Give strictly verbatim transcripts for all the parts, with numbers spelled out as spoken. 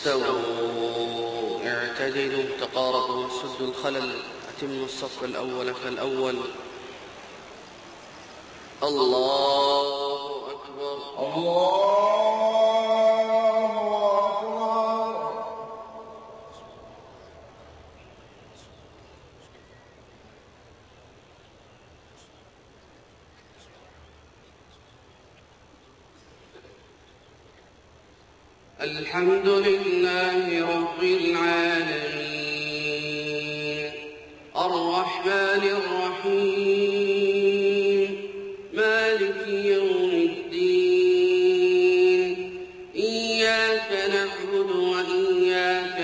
استووا اعتدلوا تقاربوا سدوا الخلل أتموا الصف الأول فالأول. الله أكبر الله أكبر. الحمد لله رب العالمين الرحمن الرحيم مالك يوم الدين إياك نعبد وإياك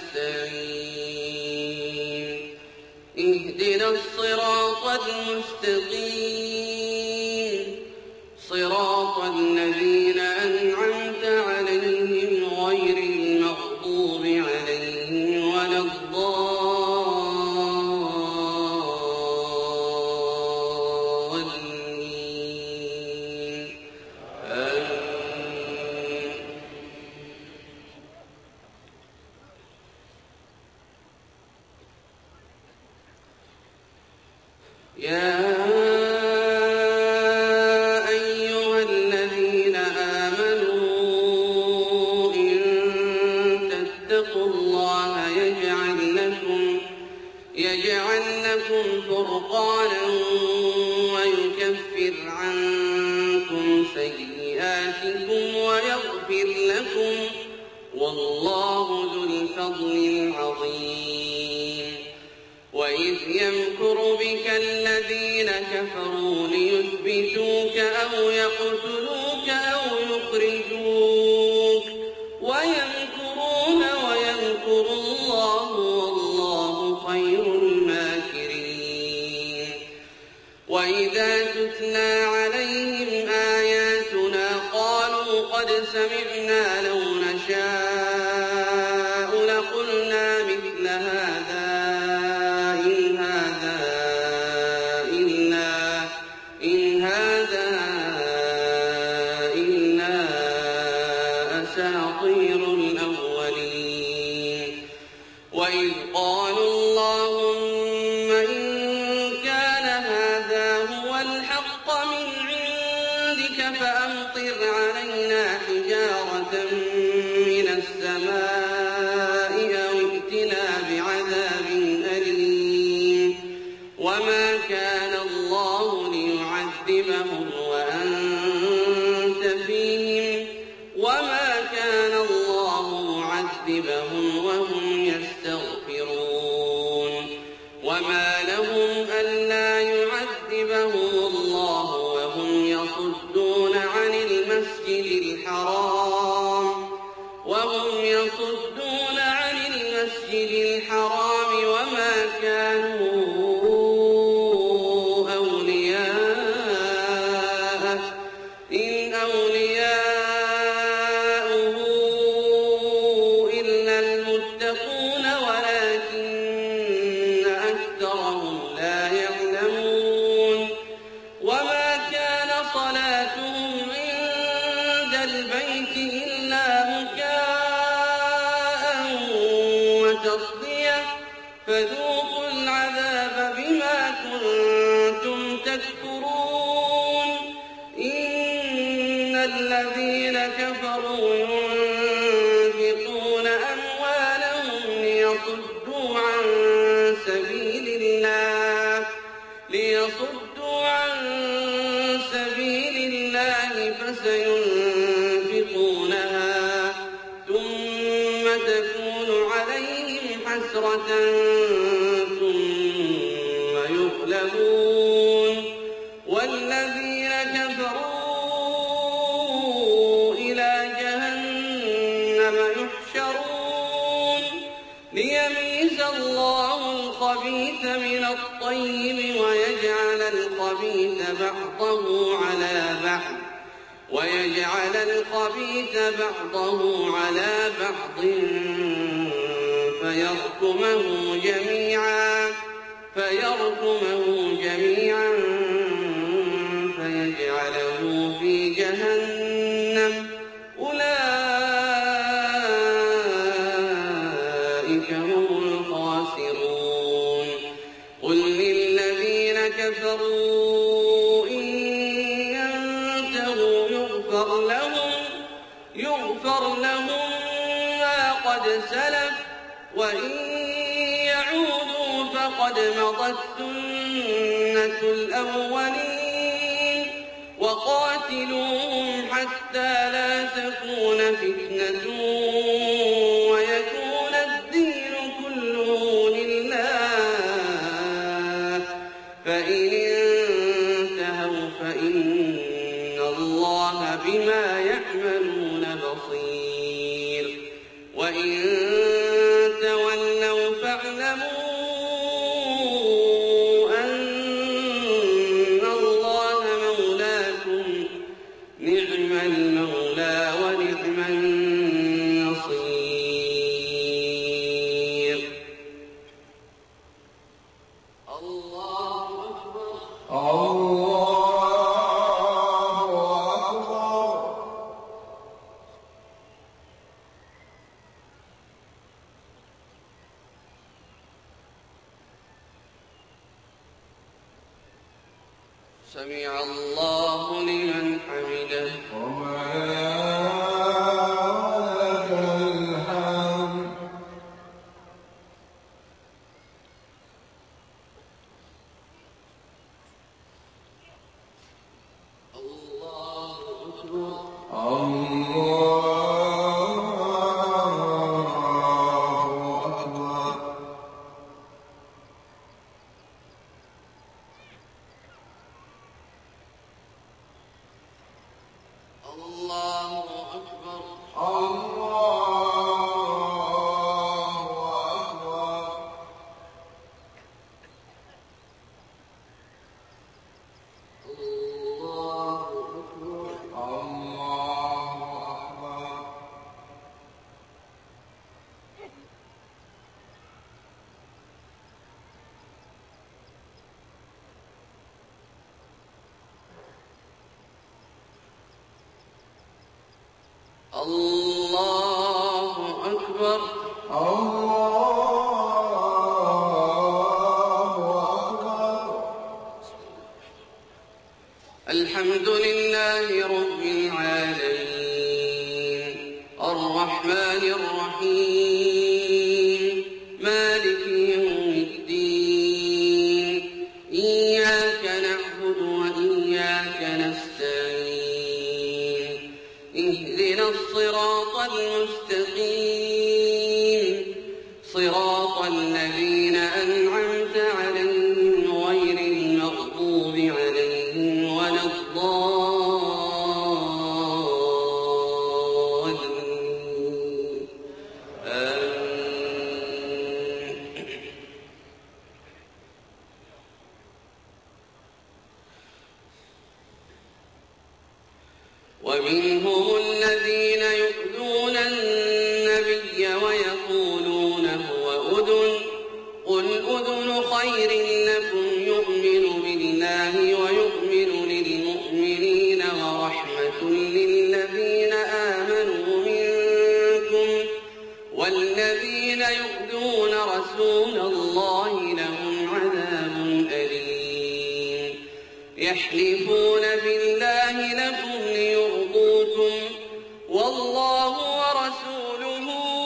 نستعين اهدنا الصراط المستقيم صراط الذين أنعمت عليهم غير المغضوب عليهم ولا الضالين آمين. يا يجعل لكم فرقانا ويكفر عنكم سيئاتكم ويغفر لكم والله ذو الفضل العظيم. وإذ يمكر بك الذين كفروا ليثبتوك أو يقتلوك أو يخرجوك ويمكرون ويمكر الله والله خير الماكرين. وإذا تتلى عليهم آياتنا قالوا قد سمعنا لو نشاء لقلنا مثل هذا إن هذا إلا إن هذا إلا أساطير الأولين. وإذ قالوا اللهم إن كان هذا هو الحق من عندك فأمطر علينا حجارة من السماء أو ائتنا بعذاب أليم. وما كان الله ليعذبهم وأنت فيهم وما كان الله معذبهم وهم يستغفرون. وما لهم ألا يعذبهم الله وهم يصدون عن المسجد الحرام وهم يصدون عن المسجد الحرام وما كانوا أولياءه إن أولياؤه إلا المتقون ولكن أكثرهم لا يعلمون. وما كان صلاتهم عند البيت إلا مكاء وتصدية فذوقوا العذاب بما كنتم تكفرون. إن الذين كفروا ينفقون أموالهم ليصدوا عن سبيل الله ليصدوا عن سبيل الله فسينفقونها ثم تكون عليهم حسرة ثم يغلبون والذين كفروا إلى جهنم يحشرون ليميز الله الخبيث من الطيب ويجعل الخبيث بعضه على بعض ويجعل الخبيث بعضه على بعض فيركمه جميعا فيركمه جميعا فيجعله في جهنم أولئك أولئك هم الخاسرون قل للذين كفروا إن ينتهوا يغفر لهم, يغفر لهم ما قد سلف وإن يعودوا فقد مضت سنة الأولين وقاتلوهم حتى لا تكون فتنة ويكون الدين كله لله فإن انتهوا فإن الله بما يعملون بصير وإن تولوا فاعلموا أن الله مولاكم نعم المولى ونعم النصير الله أكبر الله أكبر سمع الله لمن حمده ربنا لك الحمد الله أكبر الله أكبر الله أكبر الله أكبر الله أكبر الحمد لله رب العالمين الرحمن الرحيم مالك يوم الدين إياك نعبد وإياك نستعين اهدنا الصراط المستقيم صراط الذين أنعمت عليهم غير المغضوب عليهم ولا الضالين آمين ومنهم الذين يؤذون النبي ويقولون هو أذن قل أذن خير لكم يؤمن بالله ويؤمن للمؤمنين ورحمة للذين آمنوا منكم والذين يؤذون رسول الله لهم عذاب أليم يحلفون بالله لكم ليرضوكم والله ورسوله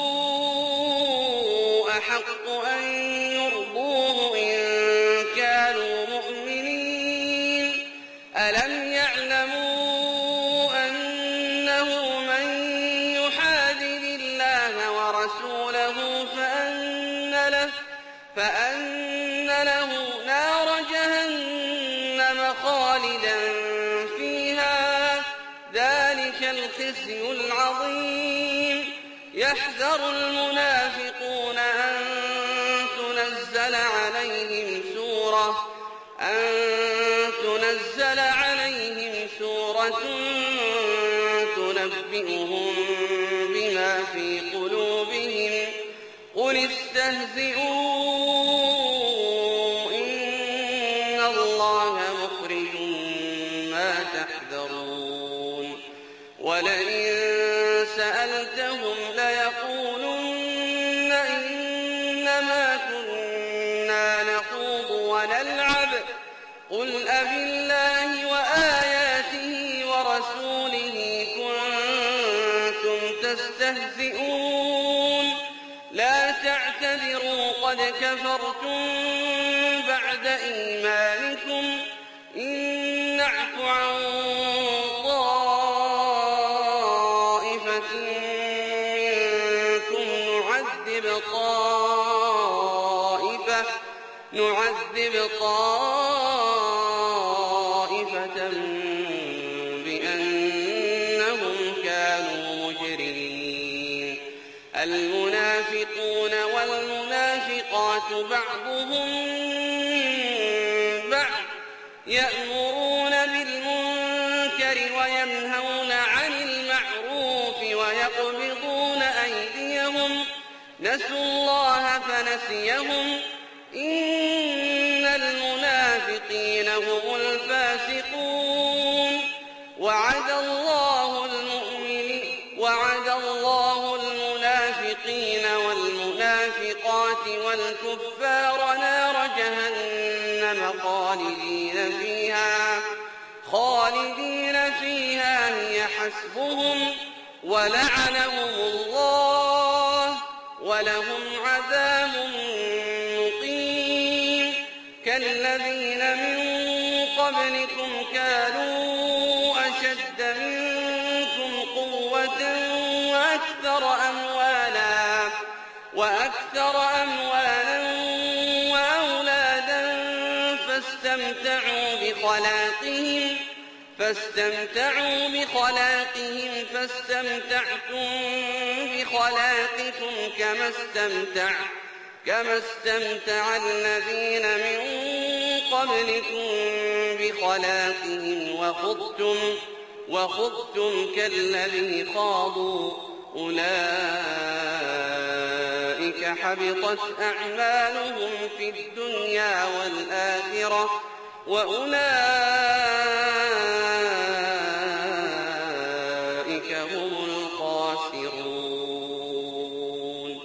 أحق أن يرضوه إن كانوا مؤمنين ألم يعلموا أنه من يحادد الله ورسوله فأن له, فأن له نار جهنم خالدا فيها ذلك الخزي العظيم يحذر المنافقون أن تنزل عليهم سورة أن تنزل عليهم سورة تنبئهم بما في قلوبهم قل استهزئوا إن الله مخرج ما تحذرون ولئن سألتهم ليقولن إن قل أبالله وآياته ورسوله كنتم تستهزئون لا تعتذروا قد كفرتم بعد إيمانكم إن نعف عن طائفة منكم نعذب طائفة نعذب طائفة بأنهم كانوا مجرمين المنافقون والمنافقات بعضهم بعض يأمرون بالمنكر وينهون عن المعروف ويقبضون أيديهم نسوا الله فنسيهم إن المنافقين هم الفاسقون وعد الله المؤمنين وعد الله المنافقين والمنافقات والكفار نار جهنم خالدين فيها خالدين فيها هي حسبهم ولعنهم الله ولهم عذاب مقيم كالذين من قبلكم كانوا أشد منكم قوة وأكثر أموالا وأكثر أموالا وأولادا فاستمتعوا بخلاقهم فاستمتعوا بخلاقهم فاستمتعتم بخلاقكم كما استمتع كما استمتع الذين من قبلكم بخلاقهم وخضتم وخضتم كالذي خاضوا أولئك حبطت أعمالهم في الدنيا والآخرة وأولئك هم الخاسرون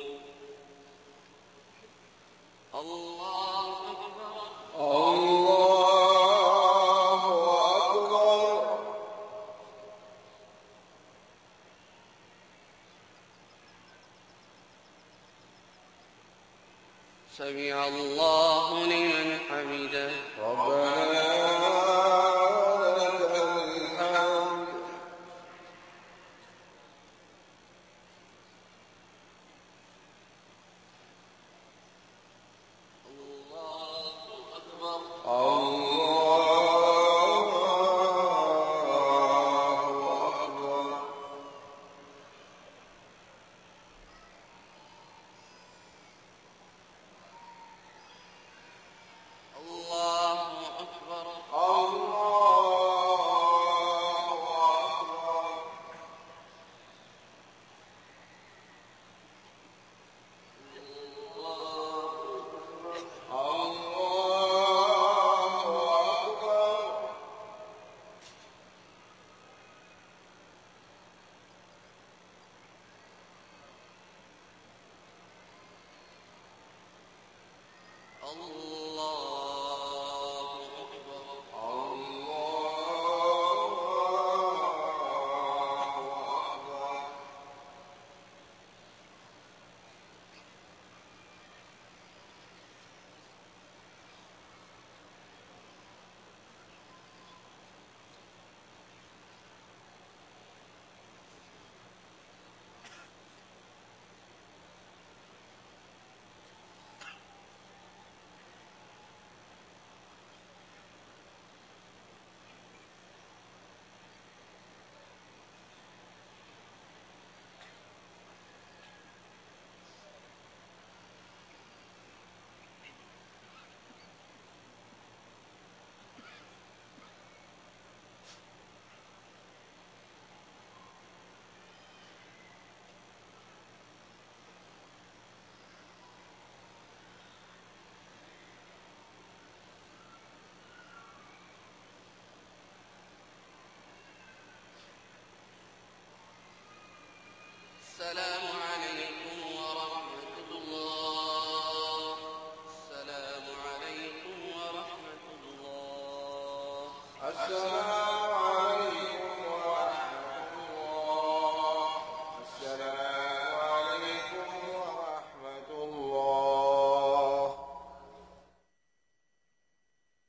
الله أكبر الله أكبر سمع الله لمن حمده ربنا لك الحمد الله أكبر الله أكبر الله أكبر السلام